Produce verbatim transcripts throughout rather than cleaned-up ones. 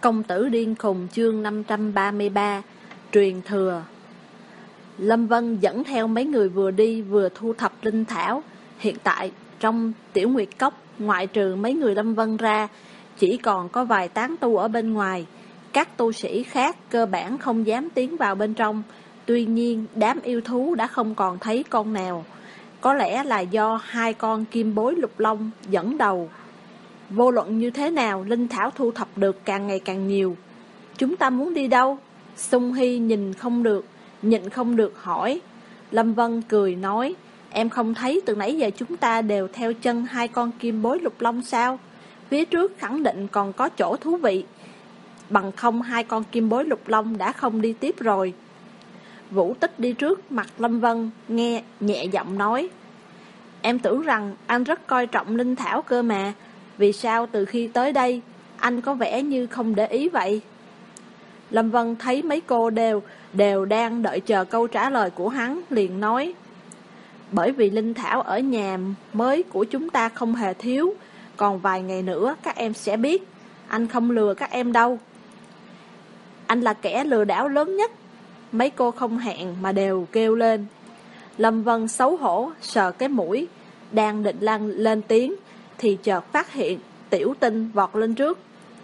Công tử điên khùng chương năm trăm ba mươi ba. Truyền thừa. Lâm Vân dẫn theo mấy người vừa đi vừa thu thập linh thảo. Hiện tại trong Tiểu Nguyệt Cốc, ngoại trừ mấy người Lâm Vân ra, chỉ còn có vài tán tu ở bên ngoài. Các tu sĩ khác cơ bản không dám tiến vào bên trong. Tuy nhiên đám yêu thú đã không còn thấy con nào. Có lẽ là do hai con kim bối lục long dẫn đầu. Vô luận như thế nào, linh thảo thu thập được càng ngày càng nhiều. Chúng ta muốn đi đâu? Sung Hy nhìn không được, nhịn không được hỏi. Lâm Vân cười nói, em không thấy từ nãy giờ chúng ta đều theo chân hai con kim bối lục long sao? Phía trước khẳng định còn có chỗ thú vị. Bằng không hai con kim bối lục long đã không đi tiếp rồi. Vũ Tích đi trước mặt Lâm Vân, nghe nhẹ giọng nói, em tưởng rằng anh rất coi trọng linh thảo cơ mà. Vì sao từ khi tới đây anh có vẻ như không để ý vậy? Lâm Vân thấy mấy cô đều đều đang đợi chờ câu trả lời của hắn, liền nói, bởi vì linh thảo ở nhà mới của chúng ta không hề thiếu. Còn vài ngày nữa các em sẽ biết. Anh không lừa các em đâu. Anh là kẻ lừa đảo lớn nhất. Mấy cô không hẹn mà đều kêu lên. Lâm Vân xấu hổ sờ cái mũi, đang định lan lên tiếng thì chợt phát hiện Tiểu Tinh vọt lên trước.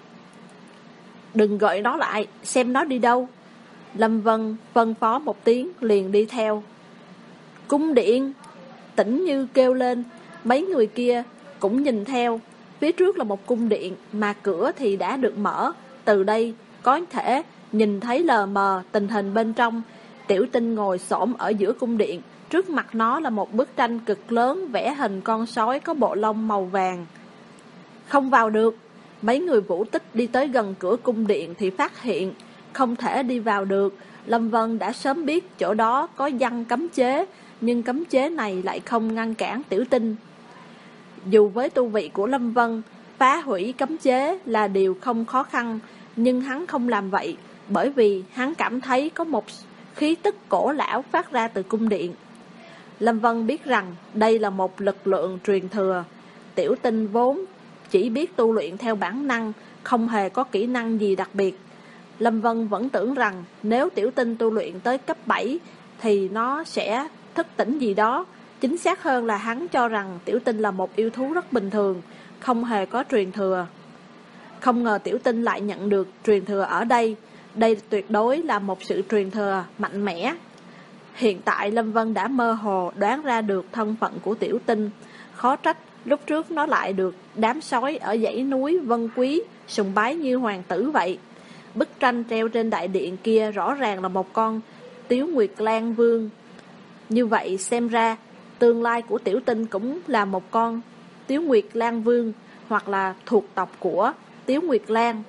Đừng gọi nó lại, xem nó đi đâu. Lâm Vân phân phó một tiếng liền đi theo. Cung điện! Tĩnh Như kêu lên. Mấy người kia cũng nhìn theo. Phía trước là một cung điện mà cửa thì đã được mở. Từ đây có thể nhìn thấy lờ mờ tình hình bên trong. Tiểu Tinh ngồi xổm ở giữa cung điện. Trước mặt nó là một bức tranh cực lớn vẽ hình con sói có bộ lông màu vàng. Không vào được. Mấy người Vũ Tích đi tới gần cửa cung điện thì phát hiện không thể đi vào được. Lâm Vân đã sớm biết chỗ đó có giăng cấm chế, nhưng cấm chế này lại không ngăn cản Tiểu Tinh. Dù với tu vị của Lâm Vân, phá hủy cấm chế là điều không khó khăn, nhưng hắn không làm vậy, bởi vì hắn cảm thấy có một khí tức cổ lão phát ra từ cung điện. Lâm Vân biết rằng đây là một lực lượng truyền thừa. Tiểu Tinh vốn chỉ biết tu luyện theo bản năng, không hề có kỹ năng gì đặc biệt. Lâm Vân vẫn tưởng rằng nếu Tiểu Tinh tu luyện tới cấp bảy thì nó sẽ thức tỉnh gì đó. Chính xác hơn là hắn cho rằng Tiểu Tinh là một yêu thú rất bình thường, không hề có truyền thừa. Không ngờ Tiểu Tinh lại nhận được truyền thừa ở đây. Đây tuyệt đối là một sự truyền thừa mạnh mẽ. Hiện tại Lâm Vân đã mơ hồ đoán ra được thân phận của Tiểu Tinh. Khó trách lúc trước nó lại được đám sói ở dãy núi Vân Quý sùng bái như hoàng tử vậy. Bức tranh treo trên đại điện kia rõ ràng là một con Tiếu Nguyệt Lan Vương. Như vậy xem ra tương lai của Tiểu Tinh cũng là một con Tiếu Nguyệt Lan Vương, hoặc là thuộc tộc của Tiếu Nguyệt Lan.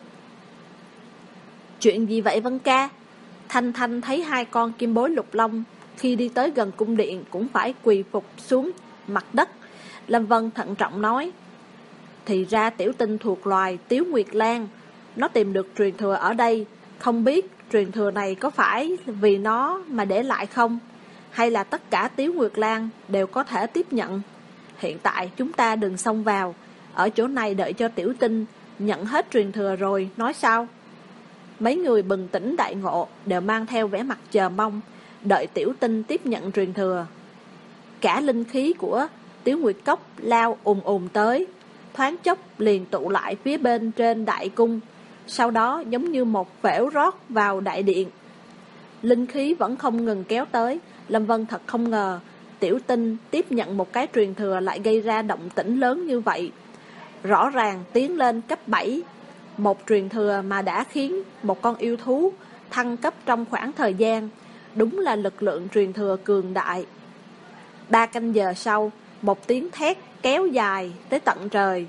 Chuyện gì vậy Vân ca? Thanh Thanh thấy hai con kim bối lục long khi đi tới gần cung điện cũng phải quỳ phục xuống mặt đất. Lâm Vân thận trọng nói, thì ra Tiểu Tinh thuộc loài Tiếu Nguyệt Lan. Nó tìm được truyền thừa ở đây. Không biết truyền thừa này có phải vì nó mà để lại không? Hay là tất cả Tiếu Nguyệt Lan đều có thể tiếp nhận? Hiện tại chúng ta đừng xông vào, ở chỗ này đợi cho Tiểu Tinh nhận hết truyền thừa rồi nói sao? Mấy người bừng tỉnh đại ngộ đều mang theo vẻ mặt chờ mong, đợi Tiểu Tinh tiếp nhận truyền thừa. Cả linh khí của Tiếu Nguyệt Cốc lao ùn ùn tới, thoáng chốc liền tụ lại phía bên trên đại cung, sau đó giống như một phễu rót vào đại điện. Linh khí vẫn không ngừng kéo tới. Lâm Vân thật không ngờ Tiểu Tinh tiếp nhận một cái truyền thừa lại gây ra động tĩnh lớn như vậy. Rõ ràng tiến lên cấp bảy, một truyền thừa mà đã khiến một con yêu thú thăng cấp trong khoảng thời gian. Đúng là lực lượng truyền thừa cường đại. Ba canh giờ sau, một tiếng thét kéo dài tới tận trời.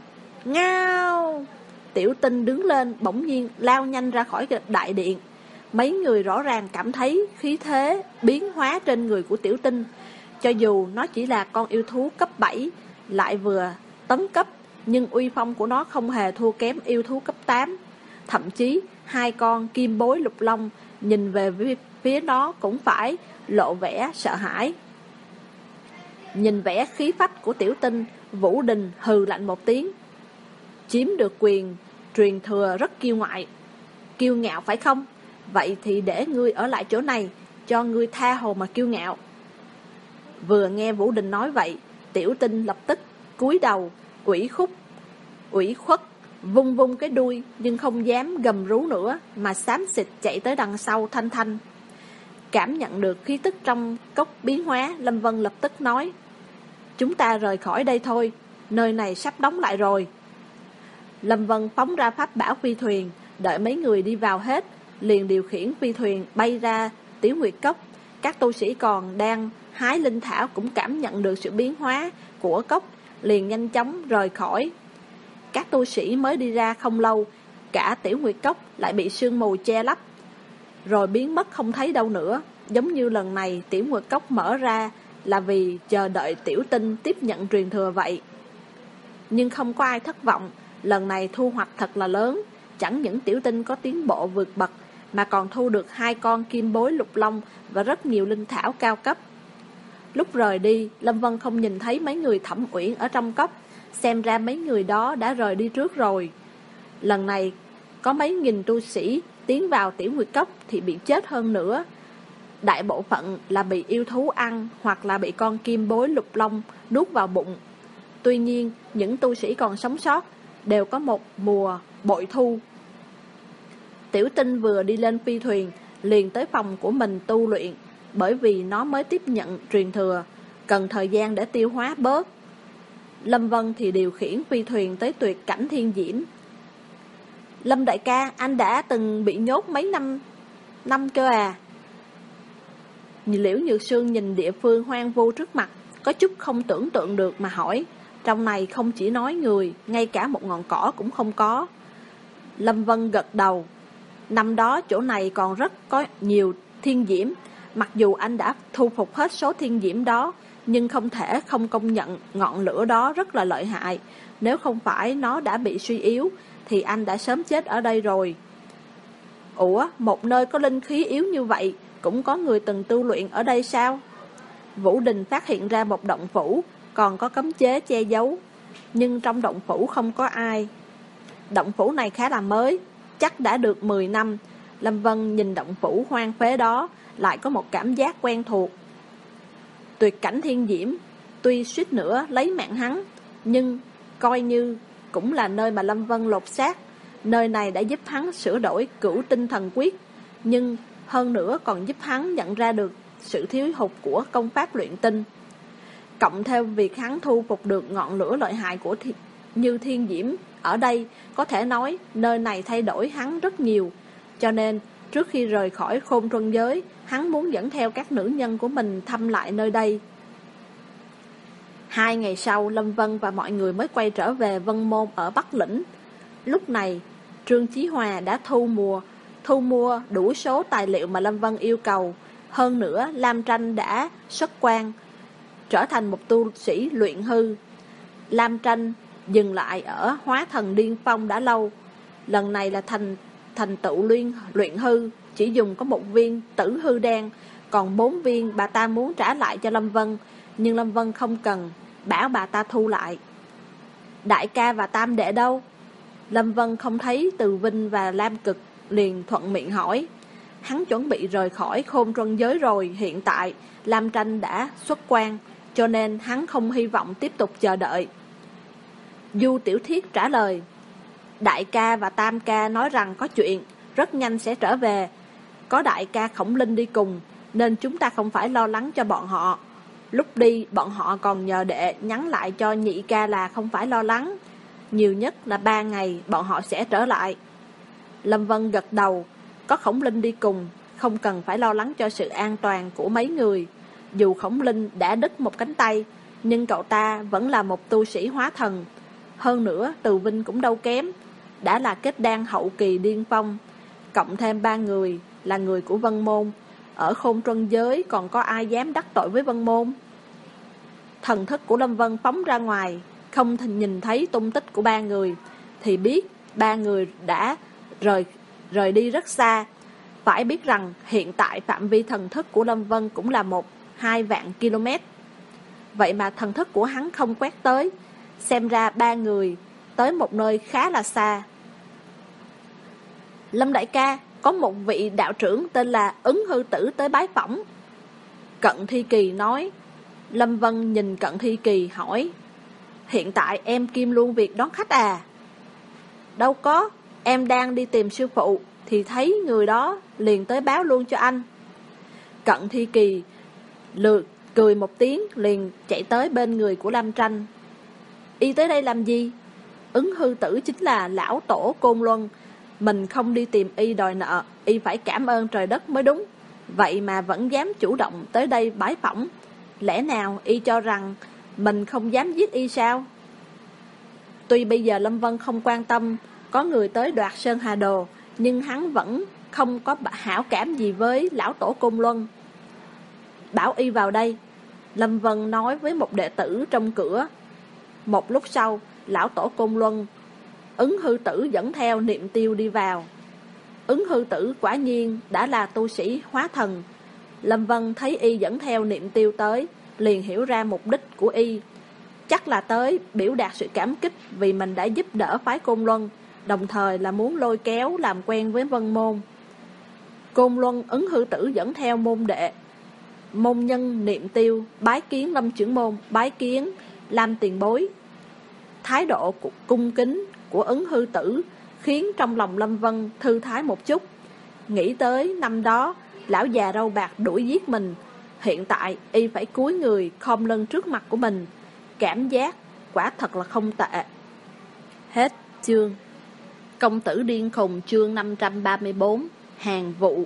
Ngao! Tiểu Tinh đứng lên bỗng nhiên lao nhanh ra khỏi đại điện. Mấy người rõ ràng cảm thấy khí thế biến hóa trên người của Tiểu Tinh. Cho dù nó chỉ là con yêu thú cấp bảy, lại vừa tấn cấp, nhưng uy phong của nó không hề thua kém yêu thú cấp tám. Thậm chí hai con kim bối lục long nhìn về phía nó cũng phải lộ vẻ sợ hãi. Nhìn vẻ khí phách của Tiểu Tinh, Vũ Đình hừ lạnh một tiếng. Chiếm được quyền truyền thừa rất kiêu ngạo. Kiêu ngạo phải không? Vậy thì để ngươi ở lại chỗ này, cho ngươi tha hồ mà kiêu ngạo. Vừa nghe Vũ Đình nói vậy, Tiểu Tinh lập tức cúi đầu, ủy khúc, ủy khuất, vung vung cái đuôi, nhưng không dám gầm rú nữa, mà xám xịt chạy tới đằng sau Thanh Thanh. Cảm nhận được khí tức trong cốc biến hóa, Lâm Vân lập tức nói: chúng ta rời khỏi đây thôi, nơi này sắp đóng lại rồi. Lâm Vân phóng ra pháp bảo phi thuyền, đợi mấy người đi vào hết, liền điều khiển phi thuyền bay ra Tiểu Nguyệt Cốc. Các tu sĩ còn đang hái linh thảo cũng cảm nhận được sự biến hóa của cốc, liền nhanh chóng rời khỏi. Các tu sĩ mới đi ra không lâu, cả Tiểu Nguyệt Cốc lại bị sương mù che lấp, rồi biến mất không thấy đâu nữa. Giống như lần này Tiểu Nguyệt Cốc mở ra là vì chờ đợi Tiểu Tinh tiếp nhận truyền thừa vậy. Nhưng không có ai thất vọng, lần này thu hoạch thật là lớn. Chẳng những Tiểu Tinh có tiến bộ vượt bậc, mà còn thu được hai con kim bối lục long và rất nhiều linh thảo cao cấp. Lúc rời đi, Lâm Vân không nhìn thấy mấy người Thẩm Uyển ở trong cốc, xem ra mấy người đó đã rời đi trước rồi. Lần này có mấy nghìn tu sĩ tiến vào Tiểu Nguyệt Cốc thì bị chết hơn nữa. Đại bộ phận là bị yêu thú ăn, hoặc là bị con kim bối lục long nuốt vào bụng. Tuy nhiên, những tu sĩ còn sống sót đều có một mùa bội thu. Tiểu Tinh vừa đi lên phi thuyền, liền tới phòng của mình tu luyện, bởi vì nó mới tiếp nhận truyền thừa, cần thời gian để tiêu hóa bớt. Lâm Vân thì điều khiển phi thuyền tới tuyệt cảnh thiên diễm. Lâm đại ca, anh đã từng bị nhốt mấy năm năm cơ à? Liễu Nhược Sương nhìn địa phương hoang vu trước mặt, có chút không tưởng tượng được mà hỏi. Trong này không chỉ nói người, ngay cả một ngọn cỏ cũng không có. Lâm Vân gật đầu. Năm đó chỗ này còn rất có nhiều thiên diễm. Mặc dù anh đã thu phục hết số thiên diễm đó, nhưng không thể không công nhận ngọn lửa đó rất là lợi hại. Nếu không phải nó đã bị suy yếu, thì anh đã sớm chết ở đây rồi. Ủa, một nơi có linh khí yếu như vậy, cũng có người từng tu luyện ở đây sao? Vũ Đình phát hiện ra một động phủ, còn có cấm chế che giấu, nhưng trong động phủ không có ai. Động phủ này khá là mới, chắc đã được mười năm. Lâm Vân nhìn động phủ hoang phế đó, lại có một cảm giác quen thuộc. Tuyệt cảnh thiên diễm, tuy suýt nữa lấy mạng hắn, nhưng coi như cũng là nơi mà Lâm Vân lột xác. Nơi này đã giúp hắn sửa đổi cửu tinh thần quyết, nhưng hơn nữa còn giúp hắn nhận ra được sự thiếu hụt của công pháp luyện tinh. Cộng theo việc hắn thu phục được ngọn lửa lợi hại của thi, như thiên diễm ở đây, có thể nói nơi này thay đổi hắn rất nhiều. Cho nên trước khi rời khỏi Khôn Truân Giới, hắn muốn dẫn theo các nữ nhân của mình thăm lại nơi đây. Hai ngày sau, Lâm Vân và mọi người mới quay trở về Vân Môn ở Bắc Lĩnh. Lúc này Trương Chí Hòa đã thu mua thu mua đủ số tài liệu mà Lâm Vân yêu cầu. Hơn nữa, Lam Tranh đã xuất quan, trở thành một tu sĩ luyện hư. Lam Tranh dừng lại ở hóa thần điên phong đã lâu, lần này là thành thành tựu luyện luyện hư, chỉ dùng có một viên tử hư đan, còn bốn viên bà ta muốn trả lại cho Lâm Vân, nhưng Lâm Vân không cần, bảo bà ta thu lại. Đại ca và tam đệ đâu? Lâm Vân không thấy Từ Vinh và Lam Cực, liền thuận miệng hỏi. Hắn chuẩn bị rời khỏi Khôn Truân Giới rồi, hiện tại Lam Tranh đã xuất quan, cho nên hắn không hy vọng tiếp tục chờ đợi. Du Tiểu Thiết trả lời. Đại ca và tam ca nói rằng có chuyện, rất nhanh sẽ trở về. Có đại ca Khổng Linh đi cùng, nên chúng ta không phải lo lắng cho bọn họ. Lúc đi, bọn họ còn nhờ đệ nhắn lại cho nhị ca là không phải lo lắng. Nhiều nhất là ba ngày, bọn họ sẽ trở lại. Lâm Vân gật đầu. Có Khổng Linh đi cùng, không cần phải lo lắng cho sự an toàn của mấy người. Dù Khổng Linh đã đứt một cánh tay, nhưng cậu ta vẫn là một tu sĩ hóa thần. Hơn nữa, Từ Vinh cũng đâu kém, đã là kết đan hậu kỳ điên phong. Cộng thêm ba người là người của Vân Môn, ở Khôn Truân Giới còn có ai dám đắc tội với Vân Môn? Thần thức của Lâm Vân phóng ra ngoài, không thể nhìn thấy tung tích của ba người, thì biết ba người đã rời rời đi rất xa. Phải biết rằng hiện tại phạm vi thần thức của Lâm Vân cũng là một hai vạn km. Vậy mà thần thức của hắn không quét tới, xem ra ba người tới một nơi khá là xa. Lâm đại ca, có một vị đạo trưởng tên là Ứng Hư Tử tới bái phỏng. Cận Thi Kỳ nói. Lâm Vân nhìn Cận Thi Kỳ hỏi, hiện tại em kiêm luôn việc đón khách à? Đâu có, em đang đi tìm sư phụ thì thấy người đó liền tới báo luôn cho anh. Cận Thi Kỳ lượt cười một tiếng liền chạy tới bên người của Lâm Tranh. Y tới đây làm gì? Ứng Hư Tử chính là lão tổ Côn Luân, mình không đi tìm y đòi nợ, y phải cảm ơn trời đất mới đúng. Vậy mà vẫn dám chủ động tới đây bái phỏng, lẽ nào y cho rằng mình không dám giết y sao? Tuy bây giờ Lâm Vân không quan tâm có người tới đoạt Sơn Hà Đồ, nhưng hắn vẫn không có hảo cảm gì với lão tổ Côn Luân. Bảo y vào đây, Lâm Vân nói với một đệ tử trong cửa. Một lúc sau, lão tổ Côn Luân, Ứng Hư Tử dẫn theo Niệm Tiêu đi vào. Ứng Hư Tử quả nhiên đã là tu sĩ hóa thần. Lâm Vân thấy y dẫn theo Niệm Tiêu tới, liền hiểu ra mục đích của y. Chắc là tới biểu đạt sự cảm kích vì mình đã giúp đỡ phái Côn Luân, đồng thời là muốn lôi kéo làm quen với Vân Môn. Côn Luân Ứng Hư Tử dẫn theo môn đệ môn nhân Niệm Tiêu bái kiến Lâm trưởng môn, bái kiến Lam tiền bối. Thái độ cung kính của Ứng Hư Tử khiến trong lòng Lâm Vân thư thái một chút. Nghĩ tới năm đó lão già râu bạc đuổi giết mình, hiện tại y phải cúi người khom lưng trước mặt của mình, cảm giác quả thật là không tệ. Hết chương. Công tử điên khùng chương năm trăm ba mươi bốn. Hàng vụ.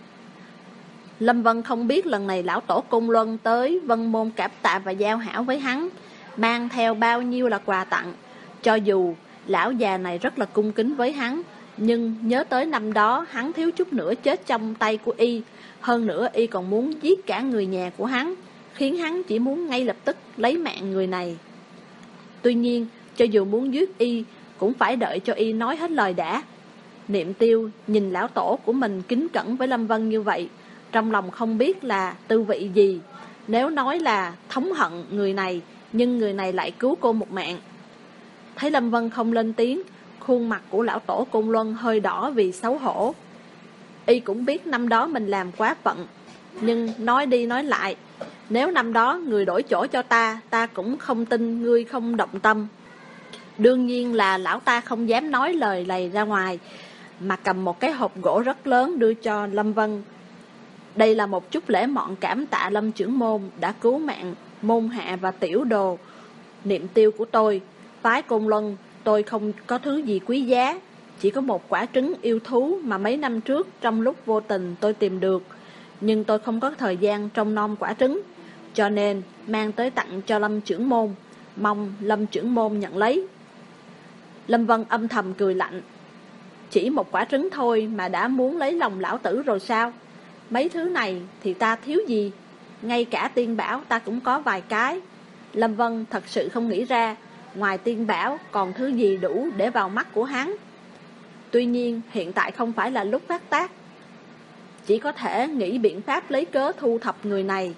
Lâm Vân không biết lần này lão tổ Côn Luân tới Vân Môn cảm tạ và giao hảo với hắn, mang theo bao nhiêu là quà tặng. Cho dù lão già này rất là cung kính với hắn, nhưng nhớ tới năm đó hắn thiếu chút nữa chết trong tay của y. Hơn nữa y còn muốn giết cả người nhà của hắn, khiến hắn chỉ muốn ngay lập tức lấy mạng người này. Tuy nhiên, cho dù muốn giết y, cũng phải đợi cho y nói hết lời đã. Niệm Tiêu nhìn lão tổ của mình kính cẩn với Lâm Vân như vậy, trong lòng không biết là tư vị gì. Nếu nói là thống hận người này, nhưng người này lại cứu cô một mạng. Thấy Lâm Vân không lên tiếng, khuôn mặt của lão tổ Côn Luân hơi đỏ vì xấu hổ. Y cũng biết năm đó mình làm quá phận, nhưng nói đi nói lại, nếu năm đó người đổi chỗ cho ta, ta cũng không tin ngươi không động tâm. Đương nhiên là lão ta không dám nói lời này ra ngoài, mà cầm một cái hộp gỗ rất lớn đưa cho Lâm Vân. Đây là một chút lễ mọn cảm tạ Lâm trưởng môn đã cứu mạng môn hạ và tiểu đồ Niệm Tiêu của tôi. Phái Côn Luân tôi không có thứ gì quý giá, chỉ có một quả trứng yêu thú mà mấy năm trước trong lúc vô tình tôi tìm được, nhưng tôi không có thời gian trông nom quả trứng, cho nên mang tới tặng cho Lâm trưởng môn, mong Lâm trưởng môn nhận lấy. Lâm Vân âm thầm cười lạnh, chỉ một quả trứng thôi mà đã muốn lấy lòng lão tử rồi sao? Mấy thứ này thì ta thiếu gì, ngay cả tiên bảo ta cũng có vài cái. Lâm Vân thật sự không nghĩ ra ngoài tiên bảo còn thứ gì đủ để vào mắt của hắn. Tuy nhiên hiện tại không phải là lúc phát tác, chỉ có thể nghĩ biện pháp lấy cớ thu thập người này.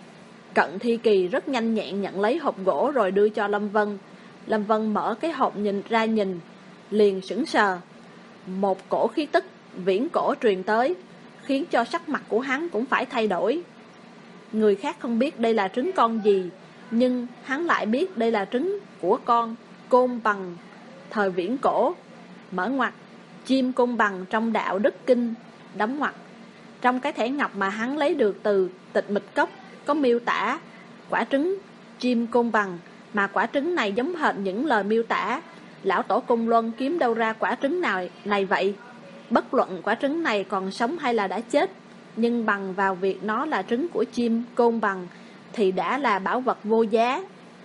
Cận Thi Kỳ rất nhanh nhẹn nhận lấy hộp gỗ rồi đưa cho Lâm Vân. Lâm Vân mở cái hộp nhìn ra nhìn, liền sững sờ. Một cổ khí tức viễn cổ truyền tới, khiến cho sắc mặt của hắn cũng phải thay đổi. Người khác không biết đây là trứng con gì, nhưng hắn lại biết đây là trứng của con côn bằng thời viễn cổ. Mở ngoặt, chim côn bằng trong đạo đức kinh, đóng ngoặt. Trong cái thẻ ngọc mà hắn lấy được từ Tịch Mịch Cốc có miêu tả quả trứng chim côn bằng, mà quả trứng này giống hệt những lời miêu tả. Lão tổ Côn Luân kiếm đâu ra quả trứng nào này vậy? Bất luận quả trứng này còn sống hay là đã chết, nhưng bằng vào việc nó là trứng của chim côn bằng thì đã là bảo vật vô giá.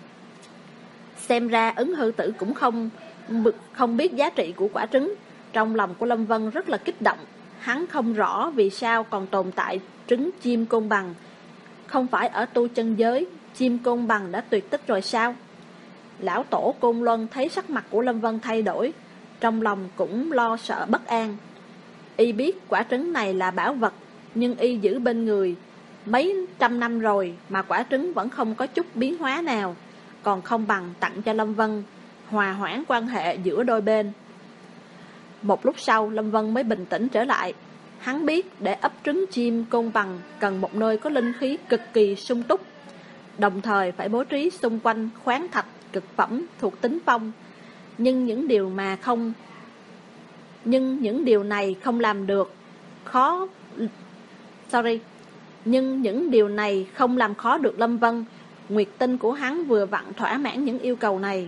Xem ra Ứng Hư Tử cũng không không biết giá trị của quả trứng. Trong lòng của Lâm Vân rất là kích động. Hắn không rõ vì sao còn tồn tại trứng chim côn bằng. Không phải ở tu chân giới chim côn bằng đã tuyệt tích rồi sao? Lão tổ Côn Luân thấy sắc mặt của Lâm Vân thay đổi, trong lòng cũng lo sợ bất an. Y biết quả trứng này là bảo vật, nhưng y giữ bên người mấy trăm năm rồi mà quả trứng vẫn không có chút biến hóa nào, còn không bằng tặng cho Lâm Vân, hòa hoãn quan hệ giữa đôi bên. Một lúc sau Lâm Vân mới bình tĩnh trở lại. Hắn biết để ấp trứng chim côn bằng cần một nơi có linh khí cực kỳ sung túc, đồng thời phải bố trí xung quanh khoáng thạch cực phẩm thuộc tính phong. Nhưng những điều mà không Nhưng những điều này không làm được khó Sorry Nhưng những điều này không làm khó được Lâm Vân. Nguyệt tinh của hắn vừa vặn thỏa mãn những yêu cầu này.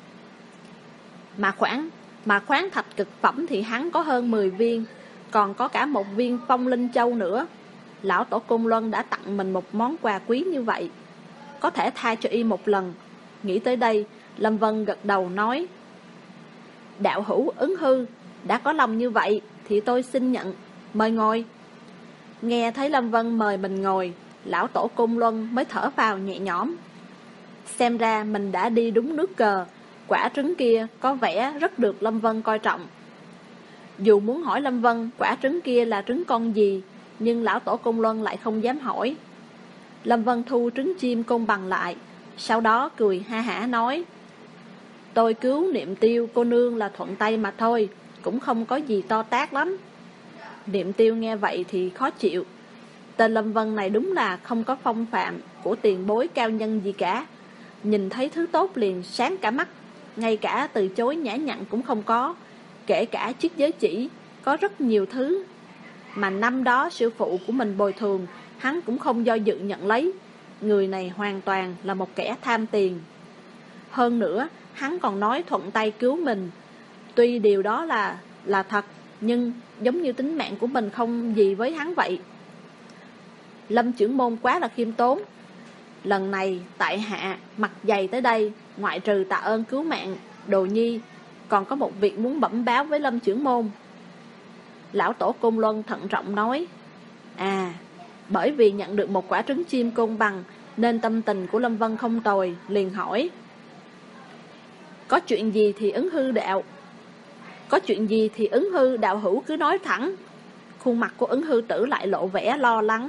Mà khoáng Mà khoáng thạch cực phẩm thì hắn có hơn mười viên, còn có cả một viên phong linh châu nữa. Lão tổ Côn Luân đã tặng mình một món quà quý như vậy, có thể tha cho y một lần. Nghĩ tới đây, Lâm Vân gật đầu nói: đạo hữu Ứng Hư đã có lòng như vậy thì tôi xin nhận, mời ngồi. Nghe thấy Lâm Vân mời mình ngồi, lão tổ Côn Luân mới thở phào nhẹ nhõm. Xem ra mình đã đi đúng nước cờ. Quả trứng kia có vẻ rất được Lâm Vân coi trọng. Dù muốn hỏi Lâm Vân quả trứng kia là trứng con gì, nhưng lão tổ Côn Luân lại không dám hỏi. Lâm Vân thu trứng chim côn bằng lại, sau đó cười ha hả nói: tôi cứu Niệm Tiêu cô nương là thuận tay mà thôi, cũng không có gì to tát lắm. Niệm Tiêu nghe vậy thì khó chịu. Tên Lâm Vân này đúng là không có phong phạm của tiền bối cao nhân gì cả. Nhìn thấy thứ tốt liền sáng cả mắt, ngay cả từ chối nhã nhặn cũng không có. Kể cả chiếc giới chỉ, có rất nhiều thứ mà năm đó sư phụ của mình bồi thường, hắn cũng không do dự nhận lấy. Người này hoàn toàn là một kẻ tham tiền. Hơn nữa, hắn còn nói thuận tay cứu mình. Tuy điều đó là là thật, nhưng giống như tính mạng của mình không gì với hắn vậy. Lâm trưởng môn quá là khiêm tốn. Lần này tại hạ mặt dày tới đây, ngoại trừ tạ ơn cứu mạng Đồ Nhi, còn có một việc muốn bẩm báo với Lâm trưởng môn. Lão tổ Côn Luân thận trọng nói: à, bởi vì nhận được một quả trứng chim côn bằng nên tâm tình của Lâm Vân không tồi, liền hỏi: có chuyện gì thì Ứng Hư đạo Có chuyện gì thì Ứng Hư đạo hữu cứ nói thẳng. Khuôn mặt của Ứng Hư tử lại lộ vẻ lo lắng.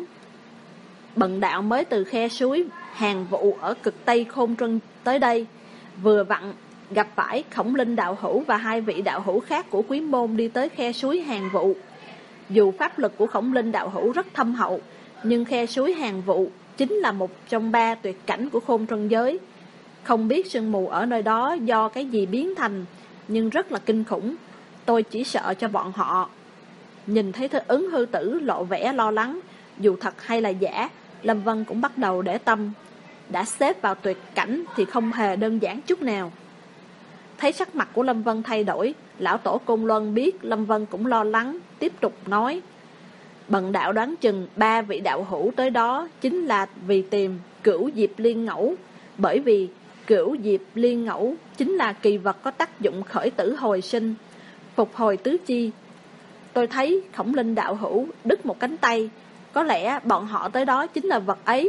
Bần đạo mới từ khe suối Hàng Vụ ở cực Tây Khôn Trân tới đây, vừa vặn gặp phải Khổng Linh đạo hữu và hai vị đạo hữu khác của quý môn đi tới khe suối Hàng Vụ. Dù pháp lực của Khổng Linh đạo hữu rất thâm hậu, nhưng khe suối Hàng Vụ chính là một trong ba tuyệt cảnh của Khôn Trân giới. Không biết sương mù ở nơi đó do cái gì biến thành, nhưng rất là kinh khủng. Tôi chỉ sợ cho bọn họ. Nhìn thấy thứ Ứng Hư tử lộ vẻ lo lắng, dù thật hay là giả, Lâm Vân cũng bắt đầu để tâm. Đã xếp vào tuyệt cảnh thì không hề đơn giản chút nào. Thấy sắc mặt của Lâm Vân thay đổi, lão tổ Côn Luân biết Lâm Vân cũng lo lắng, tiếp tục nói: bần đạo đoán chừng ba vị đạo hữu tới đó chính là vì tìm Cửu Diệp Liên Ngẫu. Bởi vì Cửu Diệp Liên Ngẫu chính là kỳ vật có tác dụng khởi tử hồi sinh, phục hồi tứ chi. Tôi thấy Khổng Linh đạo hữu đứt một cánh tay, có lẽ bọn họ tới đó chính là vật ấy.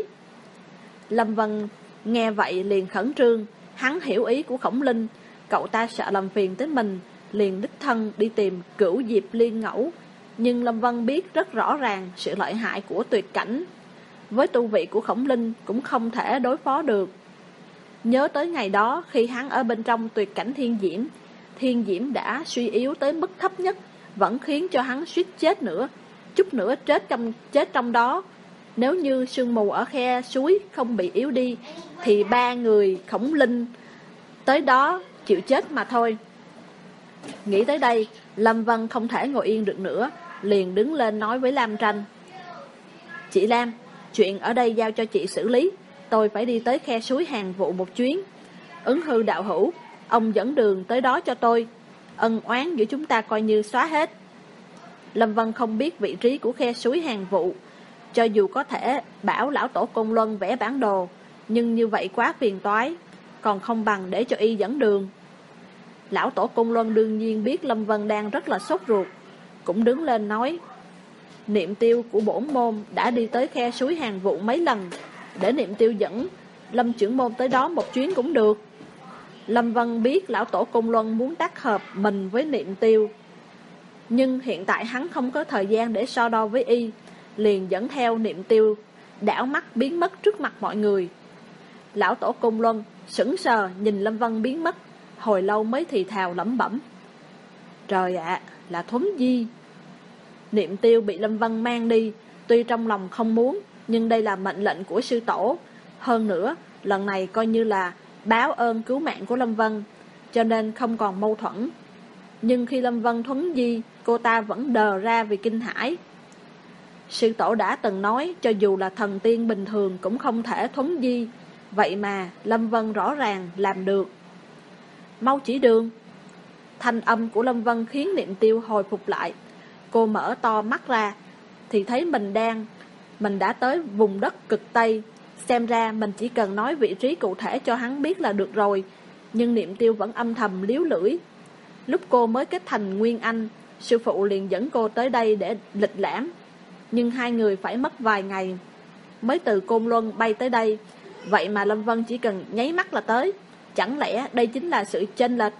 Lâm Vân nghe vậy liền khẩn trương. Hắn hiểu ý của Khổng Linh, cậu ta sợ làm phiền tới mình, liền đích thân đi tìm Cửu Diệp Liên Ngẫu. Nhưng Lâm Vân biết rất rõ ràng sự lợi hại của tuyệt cảnh, với tu vị của Khổng Linh cũng không thể đối phó được. Nhớ tới ngày đó khi hắn ở bên trong tuyệt cảnh thiên diễm, thiên diễm đã suy yếu tới mức thấp nhất, vẫn khiến cho hắn suýt chết nữa, chút nữa chết trong chết trong đó. Nếu như sương mù ở khe suối không bị yếu đi, thì ba người Khổng Linh tới đó chịu chết mà thôi. Nghĩ tới đây, Lâm Vân không thể ngồi yên được nữa, liền đứng lên nói với Lam Tranh: chị Lam, chuyện ở đây giao cho chị xử lý, tôi phải đi tới khe suối Hàng Vụ một chuyến. Ứng Hư đạo hữu, ông dẫn đường tới đó cho tôi, ân oán giữa chúng ta coi như xóa hết. Lâm Vân không biết vị trí của khe suối Hàng Vụ, cho dù có thể bảo lão tổ Côn Luân vẽ bản đồ, nhưng như vậy quá phiền toái, còn không bằng để cho y dẫn đường. Lão tổ Côn Luân đương nhiên biết Lâm Vân đang rất là sốt ruột, cũng đứng lên nói: Niệm Tiêu của bổn môn đã đi tới khe suối Hàng Vụ mấy lần, để Niệm Tiêu dẫn Lâm trưởng môn tới đó một chuyến cũng được. Lâm Vân biết lão tổ Côn Luân muốn tác hợp mình với Niệm Tiêu, nhưng hiện tại hắn không có thời gian để so đo với y, liền dẫn theo Niệm Tiêu đảo mắt biến mất trước mặt mọi người. Lão tổ Côn Luân sững sờ nhìn Lâm Vân biến mất, hồi lâu mới thì thào lẩm bẩm: Trời ạ, là Thuấn Di. Niệm Tiêu bị Lâm Vân mang đi, tuy trong lòng không muốn, nhưng đây là mệnh lệnh của sư tổ. Hơn nữa, lần này coi như là báo ơn cứu mạng của Lâm Vân, cho nên không còn mâu thuẫn. Nhưng khi Lâm Vân Thuấn Di, cô ta vẫn đờ ra vì kinh hãi. Sư tổ đã từng nói, cho dù là thần tiên bình thường cũng không thể Thuấn Di, vậy mà Lâm Vân rõ ràng làm được. Mau chỉ đường. Thanh âm của Lâm Vân khiến Niệm Tiêu hồi phục lại. Cô mở to mắt ra, thì thấy mình đang Mình đã tới vùng đất cực Tây. Xem ra mình chỉ cần nói vị trí cụ thể cho hắn biết là được rồi. Nhưng Niệm Tiêu vẫn âm thầm liếu lưỡi. Lúc cô mới kết thành Nguyên Anh, sư phụ liền dẫn cô tới đây để lịch lãm. Nhưng hai người phải mất vài ngày mới từ Côn Luân bay tới đây. Vậy mà Lâm Vân chỉ cần nháy mắt là tới. Chẳng lẽ đây chính là sự chênh lệch?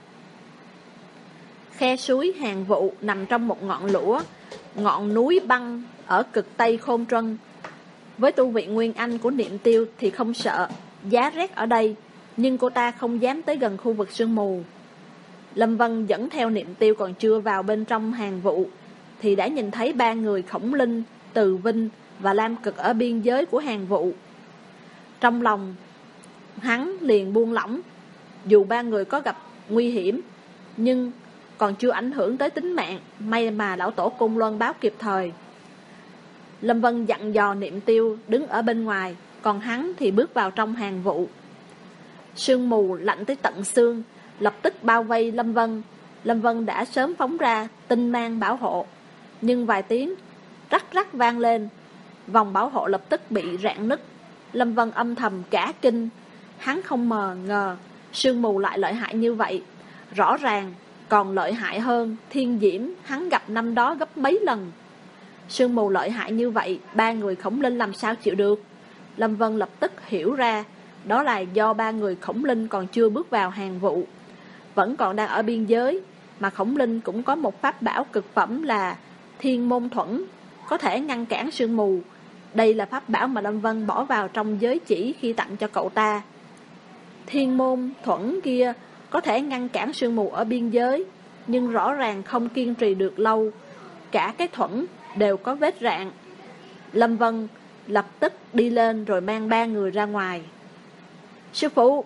Khe suối Hàng Vụ nằm trong một ngọn lũa, ngọn núi băng ở cực Tây Khôn Trân. Với tu vị Nguyên Anh của Niệm Tiêu thì không sợ giá rét ở đây, nhưng cô ta không dám tới gần khu vực sương mù. Lâm Vân dẫn theo Niệm Tiêu còn chưa vào bên trong Hàng Vụ thì đã nhìn thấy ba người Khổng Linh, Từ Vinh và Lam Cực ở biên giới của Hàng Vụ. Trong lòng hắn liền buông lỏng. Dù ba người có gặp nguy hiểm, nhưng còn chưa ảnh hưởng tới tính mạng. May mà lão tổ Côn Luân báo kịp thời. Lâm Vân dặn dò Niệm Tiêu đứng ở bên ngoài, còn hắn thì bước vào trong Hàng Vụ. Sương mù lạnh tới tận xương lập tức bao vây Lâm Vân. Lâm Vân đã sớm phóng ra tinh mang bảo hộ, nhưng vài tiếng rắc rắc vang lên, vòng bảo hộ lập tức bị rạn nứt. Lâm Vân âm thầm cả kinh. Hắn không mờ ngờ sương mù lại lợi hại như vậy, rõ ràng còn lợi hại hơn thiên diễm hắn gặp năm đó gấp mấy lần. Sương mù lợi hại như vậy, ba người Khổng Linh làm sao chịu được? Lâm Vân lập tức hiểu ra, đó là do ba người Khổng Linh còn chưa bước vào Hàng Vụ, vẫn còn đang ở biên giới. Mà Khổng Linh cũng có một pháp bảo cực phẩm là Thiên Môn Thuẫn, có thể ngăn cản sương mù. Đây là pháp bảo mà Lâm Vân bỏ vào trong giới chỉ khi tặng cho cậu ta. Thiên Môn Thuẫn kia có thể ngăn cản sương mù ở biên giới, nhưng rõ ràng không kiên trì được lâu. Cả cái thuẫn đều có vết rạn. Lâm Vân lập tức đi lên rồi mang ba người ra ngoài. Sư phụ!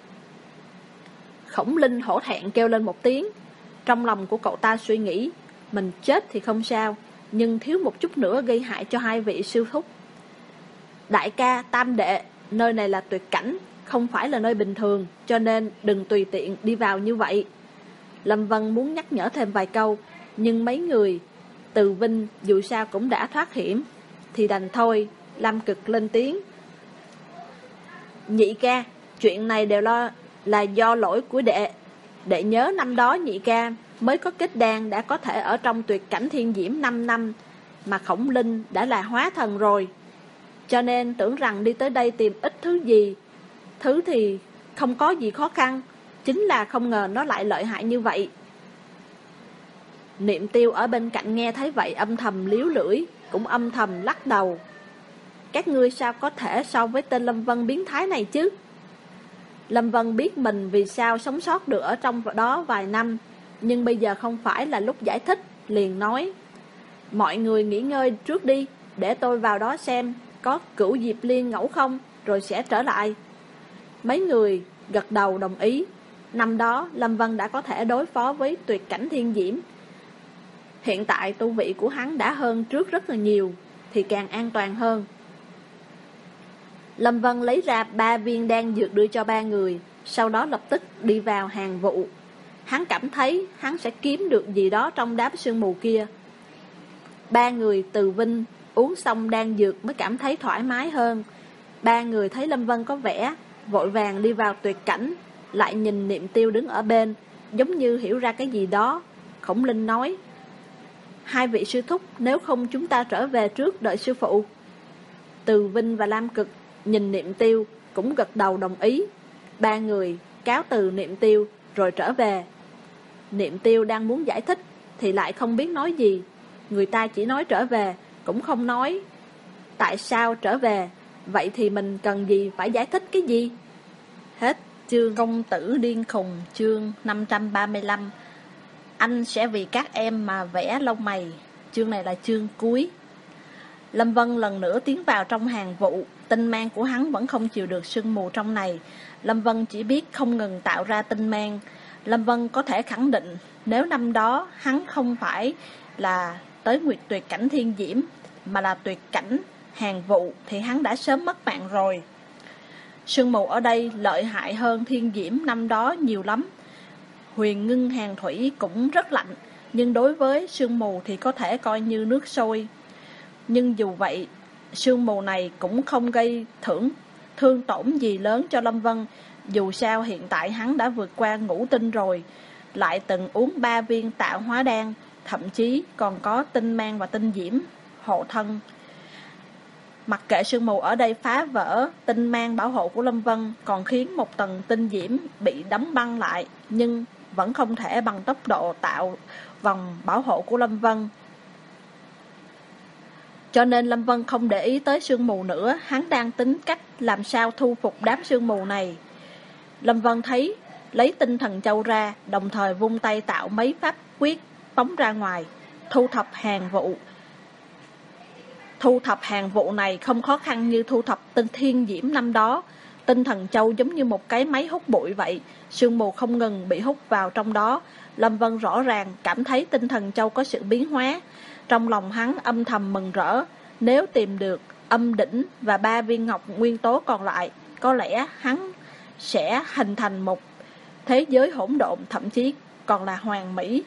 Khổng Linh hổ thẹn kêu lên một tiếng. Trong lòng của cậu ta suy nghĩ, mình chết thì không sao, nhưng thiếu một chút nữa gây hại cho hai vị sư thúc. Đại ca, tam đệ, nơi này là tuyệt cảnh, không phải là nơi bình thường, cho nên đừng tùy tiện đi vào như vậy. Lâm Vân muốn nhắc nhở thêm vài câu, nhưng mấy người Từ Vinh dù sao cũng đã thoát hiểm, thì đành thôi. Lam Cực lên tiếng. Nhị ca, chuyện này đều lo là do lỗi của đệ. Đệ nhớ năm đó nhị ca mới có kết đan đã có thể ở trong tuyệt cảnh thiên diễm năm năm, mà Khổng Linh đã là hóa thần rồi. Cho nên tưởng rằng đi tới đây tìm ít thứ gì, thứ thì không có gì khó khăn, chính là không ngờ nó lại lợi hại như vậy. Niệm Tiêu ở bên cạnh nghe thấy vậy âm thầm liếu lưỡi, cũng âm thầm lắc đầu. Các ngươi sao có thể so với tên Lâm Vân biến thái này chứ? Lâm Vân biết mình vì sao sống sót được ở trong đó vài năm, nhưng bây giờ không phải là lúc giải thích, liền nói: mọi người nghỉ ngơi trước đi, để tôi vào đó xem có Cửu Diệp Liên ngẫu không, rồi sẽ trở lại. Mấy người gật đầu đồng ý. Năm đó Lâm Vân đã có thể đối phó với tuyệt cảnh thiên diễm. Hiện tại tu vị của hắn đã hơn trước rất là nhiều, thì càng an toàn hơn. Lâm Vân lấy ra ba viên đan dược đưa cho ba người, sau đó lập tức đi vào Hàng Vụ. Hắn cảm thấy hắn sẽ kiếm được gì đó trong đám sương mù kia. Ba người Từ Vinh uống xong đan dược mới cảm thấy thoải mái hơn. Ba người thấy Lâm Vân có vẻ, vội vàng đi vào tuyệt cảnh, lại nhìn Niệm Tiêu đứng ở bên, giống như hiểu ra cái gì đó. Khổng Linh nói: hai vị sư thúc, nếu không chúng ta trở về trước đợi sư phụ. Từ Vinh và Lam Cực nhìn Niệm Tiêu cũng gật đầu đồng ý. Ba người cáo từ Niệm Tiêu rồi trở về. Niệm Tiêu đang muốn giải thích thì lại không biết nói gì. Người ta chỉ nói trở về, cũng không nói tại sao trở về. Vậy thì mình cần gì phải giải thích cái gì? Hết chương. Công tử điên khùng, chương năm trăm ba mươi lăm. Anh sẽ vì các em mà vẽ lông mày. Chương này là chương cuối. Lâm Vân lần nữa tiến vào trong hàng vụ. Tinh mang của hắn vẫn không chịu được sương mù trong này. Lâm Vân chỉ biết không ngừng tạo ra tinh mang. Lâm Vân có thể khẳng định, nếu năm đó hắn không phải là tới nguyệt tuyệt cảnh thiên diễm, mà là tuyệt cảnh hàng vụ, thì hắn đã sớm mất mạng rồi. Sương mù ở đây lợi hại hơn thiên diễm năm đó nhiều lắm. Huyền ngưng hàng thủy cũng rất lạnh, nhưng đối với sương mù thì có thể coi như nước sôi. Nhưng dù vậy, sương mù này cũng không gây thưởng, thương tổn gì lớn cho Lâm Vân. Dù sao hiện tại hắn đã vượt qua ngũ tinh rồi, lại từng uống ba viên tạo hóa đan, thậm chí còn có tinh mang và tinh diễm hộ thân. Mặc kệ sương mù ở đây phá vỡ tinh mang bảo hộ của Lâm Vân, còn khiến một tầng tinh diễm bị đóng băng lại, nhưng vẫn không thể bằng tốc độ tạo vòng bảo hộ của Lâm Vân. Cho nên Lâm Vân không để ý tới sương mù nữa, hắn đang tính cách làm sao thu phục đám sương mù này. Lâm Vân thấy, lấy tinh thần châu ra, đồng thời vung tay tạo mấy pháp quyết phóng ra ngoài, thu thập hàng vụ. Thu thập hàng vụ này không khó khăn như thu thập tinh thiên diễm năm đó. Tinh thần châu giống như một cái máy hút bụi vậy, sương mù không ngừng bị hút vào trong đó. Lâm Vân rõ ràng cảm thấy tinh thần châu có sự biến hóa. Trong lòng hắn âm thầm mừng rỡ, nếu tìm được âm đỉnh và ba viên ngọc nguyên tố còn lại, có lẽ hắn sẽ hình thành một thế giới hỗn độn, thậm chí còn là hoàn mỹ.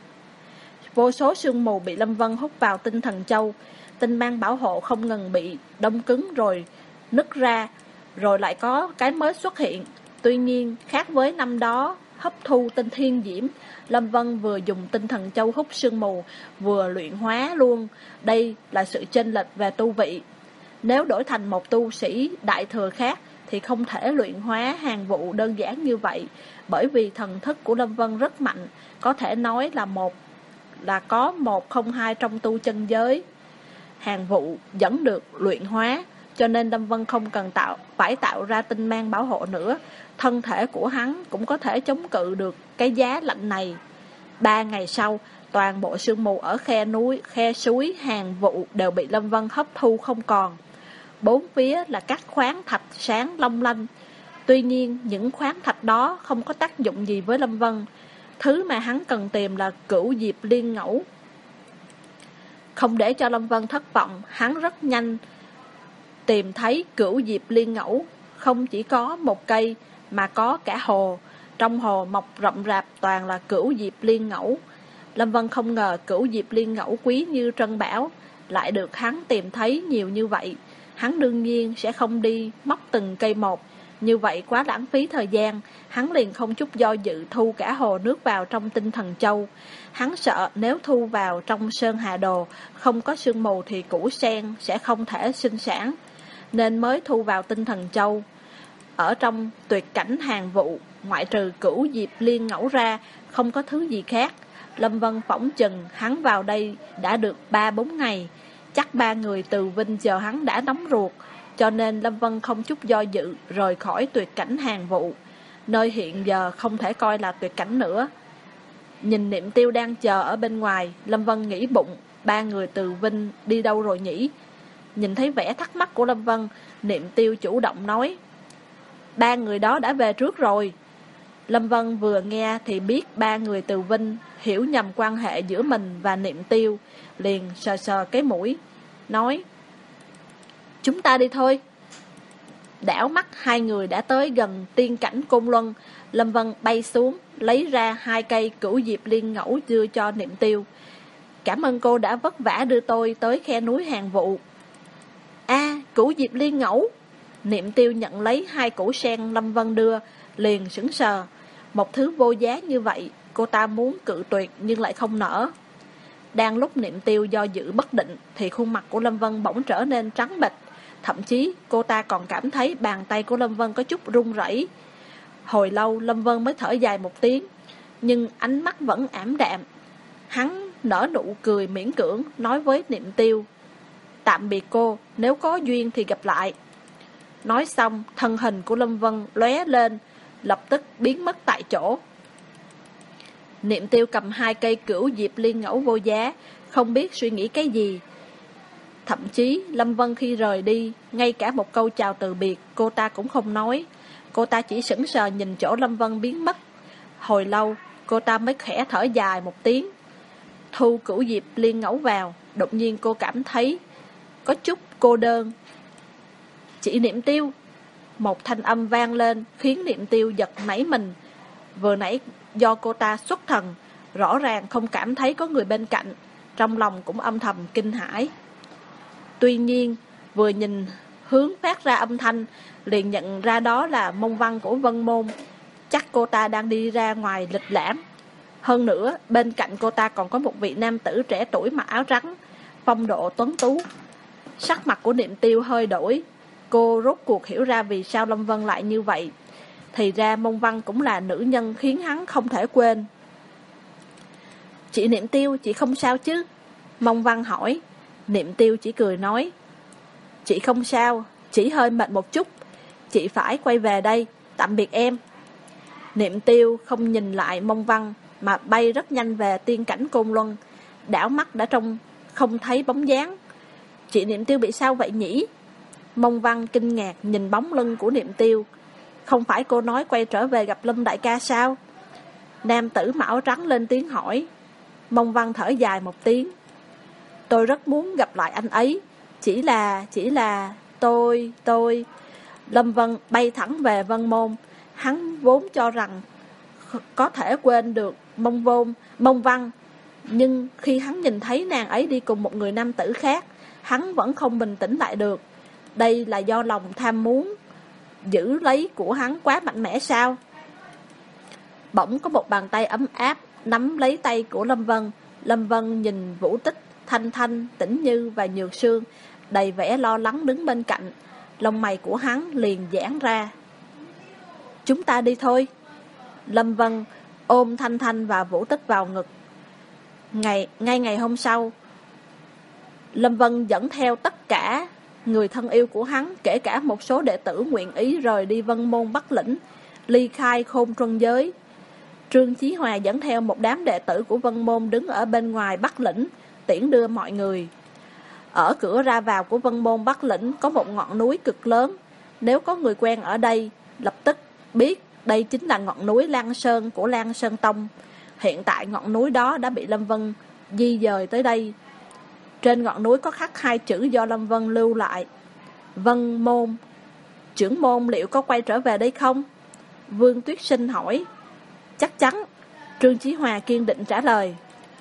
Vô số sương mù bị Lâm Vân hút vào tinh thần châu, tinh mang bảo hộ không ngừng bị đông cứng rồi nứt ra, rồi lại có cái mới xuất hiện. Tuy nhiên, khác với năm đó hấp thu tinh thiên diễm, Lâm Vân vừa dùng tinh thần châu hút sương mù, vừa luyện hóa luôn. Đây là sự chênh lệch về tu vị. Nếu đổi thành một tu sĩ đại thừa khác thì không thể luyện hóa hàng vụ đơn giản như vậy, bởi vì thần thức của Lâm Vân rất mạnh, có thể nói là một là có một không hai trong tu chân giới. Hàng vụ vẫn được luyện hóa, cho nên Lâm Vân không cần tạo phải tạo ra tinh mang bảo hộ nữa. Thân thể của hắn cũng có thể chống cự được cái giá lạnh này. Ba ngày sau, toàn bộ sương mù ở khe núi, khe suối hàng vụ đều bị Lâm Vân hấp thu không còn. Bốn phía là các khoáng thạch sáng long lanh. Tuy nhiên, những khoáng thạch đó không có tác dụng gì với Lâm Vân. Thứ mà hắn cần tìm là cửu diệp liên ngẫu. Không để cho Lâm Vân thất vọng, hắn rất nhanh tìm thấy cửu diệp liên ngẫu. Không chỉ có một cây mà có cả hồ. Trong hồ mọc rậm rạp toàn là cửu diệp liên ngẫu. Lâm Vân không ngờ cửu diệp liên ngẫu quý như trân bảo lại được hắn tìm thấy nhiều như vậy. Hắn đương nhiên sẽ không đi móc từng cây một, như vậy quá lãng phí thời gian. Hắn liền không chút do dự thu cả hồ nước vào trong tinh thần châu. Hắn sợ nếu thu vào trong sơn hà đồ không có sương mù thì củ sen sẽ không thể sinh sản, nên mới thu vào tinh thần châu. Ở trong tuyệt cảnh hàng vụ, ngoại trừ cửu diệp liên ngẫu ra, không có thứ gì khác. Lâm Vân phỏng chừng hắn vào đây đã được ba bốn ngày. Chắc ba người từ Vinh chờ hắn đã nóng ruột, cho nên Lâm Vân không chút do dự rời khỏi tuyệt cảnh hàng vụ. Nơi hiện giờ không thể coi là tuyệt cảnh nữa. Nhìn Niệm Tiêu đang chờ ở bên ngoài, Lâm Vân nghĩ bụng, ba người từ Vinh đi đâu rồi nhỉ? Nhìn thấy vẻ thắc mắc của Lâm Vân, Niệm Tiêu chủ động nói, ba người đó đã về trước rồi. Lâm Vân vừa nghe thì biết ba người từ Vinh hiểu nhầm quan hệ giữa mình và Niệm Tiêu, liền sờ sờ cái mũi, nói, chúng ta đi thôi. Đảo mắt hai người đã tới gần tiên cảnh Côn Luân. Lâm Vân bay xuống, lấy ra hai cây cửu diệp liên ngẫu đưa cho Niệm Tiêu. Cảm ơn cô đã vất vả đưa tôi tới khe núi hàng vụ. A, à, cửu diệp liên ngẫu. Niệm Tiêu nhận lấy hai củ sen Lâm Vân đưa, liền sững sờ. Một thứ vô giá như vậy, cô ta muốn cự tuyệt nhưng lại không nỡ. Đang lúc Niệm Tiêu do dự bất định thì khuôn mặt của Lâm Vân bỗng trở nên trắng bệch. Thậm chí cô ta còn cảm thấy bàn tay của Lâm Vân có chút run rẩy. Hồi lâu Lâm Vân mới thở dài một tiếng, nhưng ánh mắt vẫn ảm đạm. Hắn nở nụ cười miễn cưỡng, nói với Niệm Tiêu, tạm biệt cô, nếu có duyên thì gặp lại. Nói xong, thân hình của Lâm Vân lóe lên, lập tức biến mất tại chỗ. Niệm Tiêu cầm hai cây cửu diệp liên ngẫu vô giá, không biết suy nghĩ cái gì. Thậm chí Lâm Vân khi rời đi, ngay cả một câu chào từ biệt cô ta cũng không nói. Cô ta chỉ sững sờ nhìn chỗ Lâm Vân biến mất. Hồi lâu cô ta mới khẽ thở dài một tiếng, thu cửu diệp liên ngẫu vào. Đột nhiên cô cảm thấy có chút cô đơn. Chị Niệm Tiêu. Một thanh âm vang lên khiến Niệm Tiêu giật nảy mình. Vừa nãy do cô ta xuất thần, rõ ràng không cảm thấy có người bên cạnh, trong lòng cũng âm thầm kinh hãi. Tuy nhiên vừa nhìn hướng phát ra âm thanh, liền nhận ra đó là môn văn của Vân Môn. Chắc cô ta đang đi ra ngoài lịch lãm. Hơn nữa bên cạnh cô ta còn có một vị nam tử trẻ tuổi mặc áo trắng, phong độ tuấn tú. Sắc mặt của Niệm Tiêu hơi đổi. Cô rốt cuộc hiểu ra vì sao Lâm Vân lại như vậy. Thì ra môn văn cũng là nữ nhân khiến hắn không thể quên. Chị Niệm Tiêu, chị không sao chứ? Môn văn hỏi. Niệm Tiêu chỉ cười nói, chị không sao, chỉ hơi mệt một chút. Chị phải quay về đây, tạm biệt em. Niệm Tiêu không nhìn lại môn văn mà bay rất nhanh về tiên cảnh Côn Luân. Đảo mắt đã trông không thấy bóng dáng. Chị Niệm Tiêu bị sao vậy nhỉ? Môn văn kinh ngạc nhìn bóng lưng của Niệm Tiêu. Không phải cô nói quay trở về gặp Lâm đại ca sao? Nam tử mặc áo trắng lên tiếng hỏi. Môn văn thở dài một tiếng. Tôi rất muốn gặp lại anh ấy. Chỉ là, chỉ là, tôi, tôi... Lâm Vân bay thẳng về Vân Môn. Hắn vốn cho rằng có thể quên được Mông Vôn, Mông Văn. Nhưng khi hắn nhìn thấy nàng ấy đi cùng một người nam tử khác, hắn vẫn không bình tĩnh lại được. Đây là do lòng tham muốn giữ lấy của hắn quá mạnh mẽ sao? Bỗng có một bàn tay ấm áp nắm lấy tay của Lâm Vân. Lâm Vân nhìn Vũ Tích, Thanh Thanh, Tĩnh Như và Nhược Sương đầy vẻ lo lắng đứng bên cạnh. Lông mày của hắn liền giãn ra. Chúng ta đi thôi. Lâm Vân ôm Thanh Thanh và Vũ Tích vào ngực. Ngày, ngay ngày hôm sau, Lâm Vân dẫn theo tất cả người thân yêu của hắn, kể cả một số đệ tử nguyện ý rời đi Vân Môn Bắc Lĩnh, ly khai Khôn Truân Giới. Trương Chí Hòa dẫn theo một đám đệ tử của Vân Môn đứng ở bên ngoài Bắc Lĩnh, tiễn đưa mọi người. Ở cửa ra vào của Vân Môn Bắc Lĩnh có một ngọn núi cực lớn. Nếu có người quen ở đây, lập tức biết đây chính là ngọn núi Lan Sơn của Lan Sơn Tông. Hiện tại ngọn núi đó đã bị Lâm Vân di dời tới đây. Trên ngọn núi có khắc hai chữ do Lâm Vân lưu lại: Vân Môn. Trưởng môn liệu có quay trở về đây không? Vương Tuyết Sinh hỏi. Chắc chắn. Trương Chí Hòa kiên định trả lời.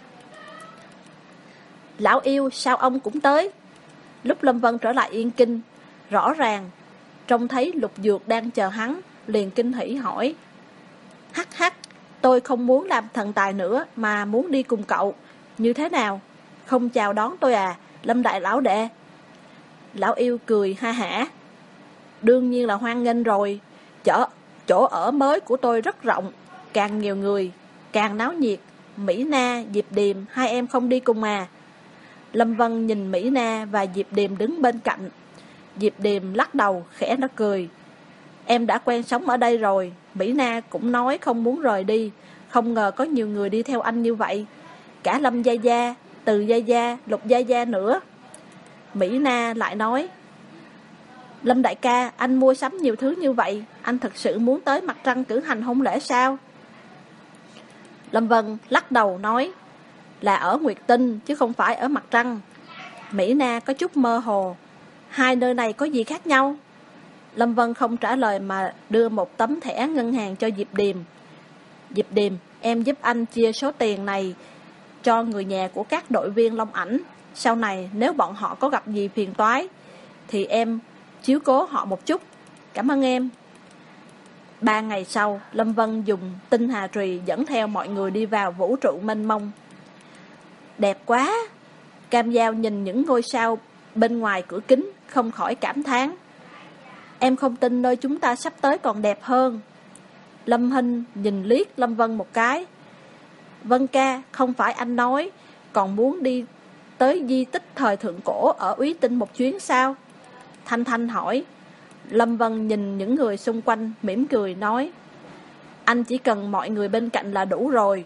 Lão yêu, sao ông cũng tới? Lúc Lâm Vân trở lại Yên Kinh, rõ ràng trông thấy Lục Dược đang chờ hắn, liền kinh hỉ hỏi. Hắc hắc, tôi không muốn làm thần tài nữa mà muốn đi cùng cậu. Như thế nào? Không chào đón tôi à, Lâm đại lão đệ? Lão yêu cười ha hả. Đương nhiên là hoan nghênh rồi. Chỗ, chỗ ở mới của tôi rất rộng, càng nhiều người, càng náo nhiệt. Mỹ Na, Diệp Điềm, hai em không đi cùng à? Lâm Vân nhìn Mỹ Na và Diệp Điềm đứng bên cạnh. Diệp Điềm lắc đầu, khẽ nó cười. Em đã quen sống ở đây rồi. Mỹ Na cũng nói không muốn rời đi. Không ngờ có nhiều người đi theo anh như vậy. Cả Lâm Gia Gia, Từ Gia Gia, Lục Gia Gia nữa. Mỹ Na lại nói. Lâm đại ca, anh mua sắm nhiều thứ như vậy, anh thật sự muốn tới Mặt Trăng cử hành hôn lễ sao? Lâm Vân lắc đầu nói. Là ở Nguyệt Tinh chứ không phải ở Mặt Trăng. Mỹ Na có chút mơ hồ. Hai nơi này có gì khác nhau? Lâm Vân không trả lời mà đưa một tấm thẻ ngân hàng cho Diệp Điềm. Diệp Điềm, em giúp anh chia số tiền này cho người nhà của các đội viên Long Ảnh. Sau này nếu bọn họ có gặp gì phiền toái thì em chiếu cố họ một chút. Cảm ơn em. Ba ngày sau, Lâm Vân dùng tinh hà trùy dẫn theo mọi người đi vào vũ trụ mênh mông. Đẹp quá. Cam Giao nhìn những ngôi sao bên ngoài cửa kính, không khỏi cảm thán. Em không tin nơi chúng ta sắp tới còn đẹp hơn. Lâm Hinh nhìn liếc Lâm Vân một cái. Vân ca, không phải anh nói còn muốn đi tới di tích thời thượng cổ ở Úy Tinh một chuyến sao? Thanh Thanh hỏi. Lâm Vân nhìn những người xung quanh, mỉm cười nói. Anh chỉ cần mọi người bên cạnh là đủ rồi.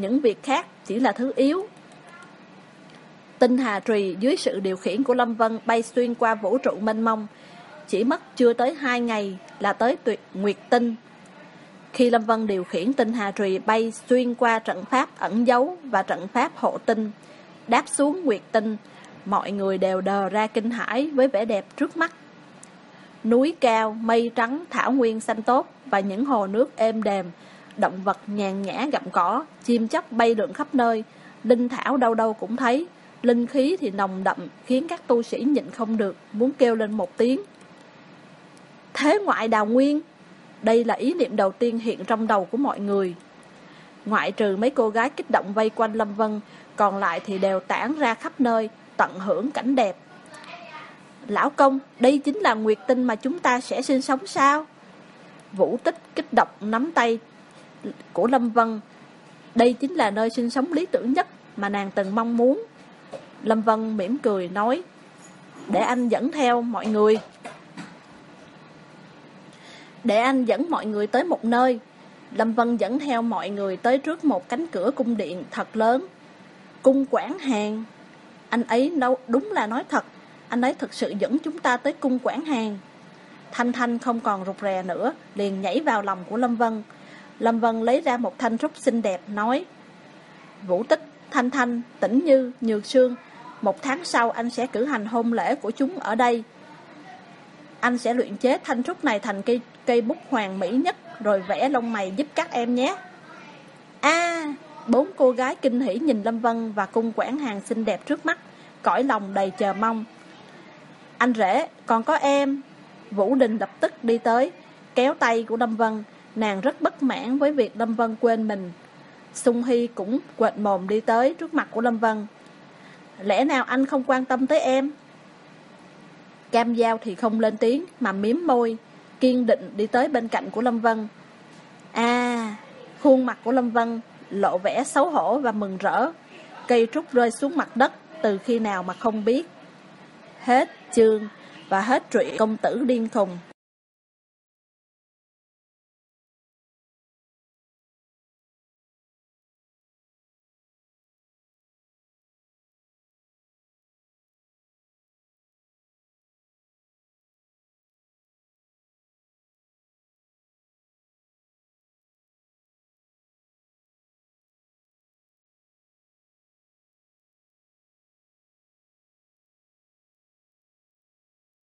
những việc khác chỉ là thứ yếu. Tinh Hà Trùy dưới sự điều khiển của Lâm Vân bay xuyên qua vũ trụ mênh mông, chỉ mất chưa tới hai ngày là tới tuyệt Nguyệt Tinh. Khi Lâm Vân điều khiển Tinh Hà Trùy bay xuyên qua trận pháp ẩn dấu và trận pháp hộ tinh, đáp xuống Nguyệt Tinh, mọi người đều đờ ra kinh hãi với vẻ đẹp trước mắt. Núi cao, mây trắng, thảo nguyên xanh tốt và những hồ nước êm đềm, động vật nhàn nhã gặm cỏ, chim chóc bay lượn khắp nơi, linh thảo đâu đâu cũng thấy, linh khí thì nồng đậm khiến các tu sĩ nhịn không được, muốn kêu lên một tiếng. Thế ngoại đào nguyên, đây là ý niệm đầu tiên hiện trong đầu của mọi người. Ngoại trừ mấy cô gái kích động vây quanh Lâm Vân, còn lại thì đều tản ra khắp nơi, tận hưởng cảnh đẹp. Lão công, đây chính là Nguyệt Tinh mà chúng ta sẽ sinh sống sao? Vũ Tích kích động nắm tay của Lâm Vân. Đây chính là nơi sinh sống lý tưởng nhất mà nàng từng mong muốn. Lâm Vân mỉm cười nói, để anh dẫn theo mọi người. Để anh dẫn mọi người tới một nơi. Lâm Vân dẫn theo mọi người tới trước một cánh cửa cung điện thật lớn. Cung Quản Hàn. Anh ấy nói, đúng là nói thật, anh ấy thực sự dẫn chúng ta tới cung Quản Hàn. Thanh Thanh không còn rụt rè nữa, liền nhảy vào lòng của Lâm Vân. Lâm Vân lấy ra một thanh trúc xinh đẹp, nói, Vũ Tích, Thanh Thanh, Tĩnh Như, Nhược Sương, một tháng sau anh sẽ cử hành hôn lễ của chúng ở đây. Anh sẽ luyện chế thanh trúc này thành cây, cây bút hoàn mỹ nhất, rồi vẽ lông mày giúp các em nhé. A, à, bốn cô gái kinh hỉ nhìn Lâm Vân và cung Quản Hàn xinh đẹp trước mắt, cõi lòng đầy chờ mong. Anh rể, còn có em. Vũ Đình lập tức đi tới, kéo tay của Lâm Vân. Nàng rất bất mãn với việc Lâm Vân quên mình. Sung Hy cũng quệt mồm đi tới trước mặt của Lâm Vân. Lẽ nào anh không quan tâm tới em? Cam Giao thì không lên tiếng mà miếm môi, kiên định đi tới bên cạnh của Lâm Vân. À, khuôn mặt của Lâm Vân lộ vẻ xấu hổ và mừng rỡ. Cây trúc rơi xuống mặt đất từ khi nào mà không biết. Hết chương và hết truyện Công Tử Điên Khùng.